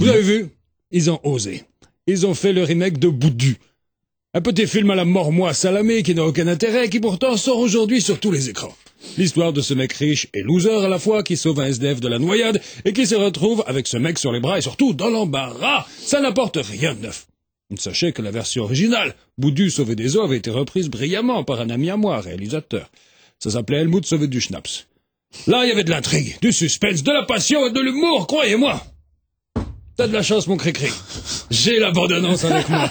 Vous avez vu? Ils ont osé. Ils ont fait le remake de Boudu. Un petit film à la mort-moi Salamé qui n'a aucun intérêt, qui pourtant sort aujourd'hui sur tous les écrans. L'histoire de ce mec riche et loser à la fois qui sauve un SDF de la noyade et qui se retrouve avec ce mec sur les bras et surtout dans l'embarras. Ça n'apporte rien de neuf. Sachez que la version originale, Boudu sauvé des eaux, avait été reprise brillamment par un ami à moi, réalisateur. Ça s'appelait Helmut sauvé du Schnaps. Là, il y avait de l'intrigue, du suspense, de la passion et de l'humour, croyez-moi. T'as de la chance, mon cri-cri. J'ai la bande-annonce avec moi.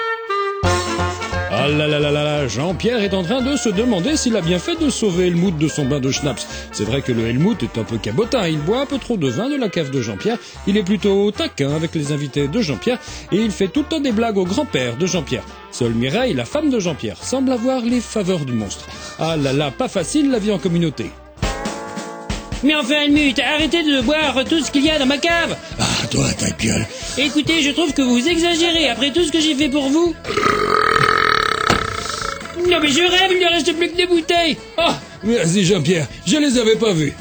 Ah là là là là là, Jean-Pierre est en train de se demander s'il a bien fait de sauver Helmut de son bain de Schnaps. C'est vrai que le Helmut est un peu cabotin, il boit un peu trop de vin de la cave de Jean-Pierre, il est plutôt taquin avec les invités de Jean-Pierre, et il fait tout le temps des blagues au grand-père de Jean-Pierre. Seule Mireille, la femme de Jean-Pierre, semble avoir les faveurs du monstre. Ah là là, pas facile la vie en communauté. Mais enfin, Helmut, arrêtez de boire tout ce qu'il y a dans ma cave. Ah, toi, ta gueule. Écoutez, je trouve que vous exagérez après tout ce que j'ai fait pour vous. Non mais je rêve, il ne reste plus que des bouteilles. Ah, merci Jean-Pierre, je les avais pas vus.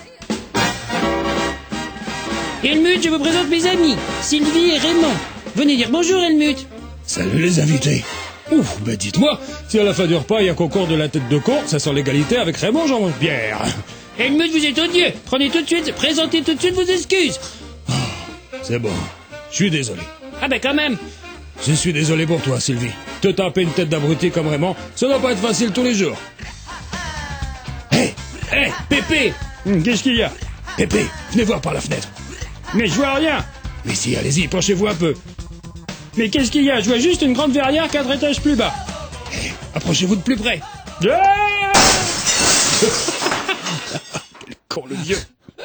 Helmut, je vous présente mes amis, Sylvie et Raymond. Venez dire bonjour, Helmut. Salut les invités. Ouf, ben dites-moi, si à la fin du repas il y a concours de la tête de con, ça sent l'égalité avec Raymond Jean-Pierre. Helmut, vous êtes odieux. Présentez tout de suite vos excuses. Oh, c'est bon, je suis désolé. Ah ben quand même. Je suis désolé pour toi, Sylvie. Te taper une tête d'abruti comme Raymond, ça doit pas être facile tous les jours. Hé, Pépé. Qu'est-ce qu'il y a? Pépé, venez voir par la fenêtre. Mais je vois rien. Mais si, allez-y, penchez-vous un peu. Mais qu'est-ce qu'il y a? Je vois juste une grande verrière 4 étages plus bas. Approchez-vous de plus près. Ah Quel con, le vieux.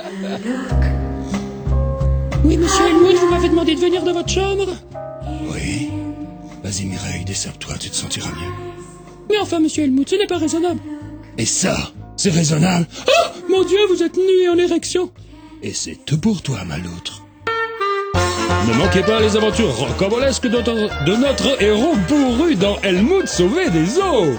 Oui, monsieur Helmut, vous m'avez demandé de venir dans votre chambre? Oui. Vas-y, Mireille, desserre-toi, tu te sentiras mieux. Mais enfin, monsieur Helmut, ce n'est pas raisonnable. Et ça, c'est raisonnable. Oh, mon Dieu, vous êtes nu et en érection. Et c'est tout pour toi, maloutre. Ne manquez pas les aventures rocambolesques de notre héros bourru dans Helmut sauvé des eaux.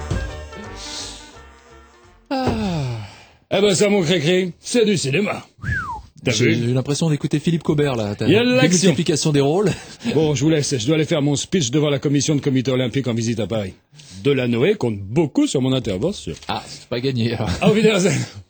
Eh ben ça, mon cri-cri, c'est du cinéma. J'ai eu l'impression d'écouter Philippe Cobert, là. Il y a de l'action. Démultiplication des rôles. Bon, je vous laisse. Je dois aller faire mon speech devant la commission de comité olympique en visite à Paris. Delanoë compte beaucoup sur mon intervention. Ah, c'est pas gagné, alors. Auf Wiedersehen.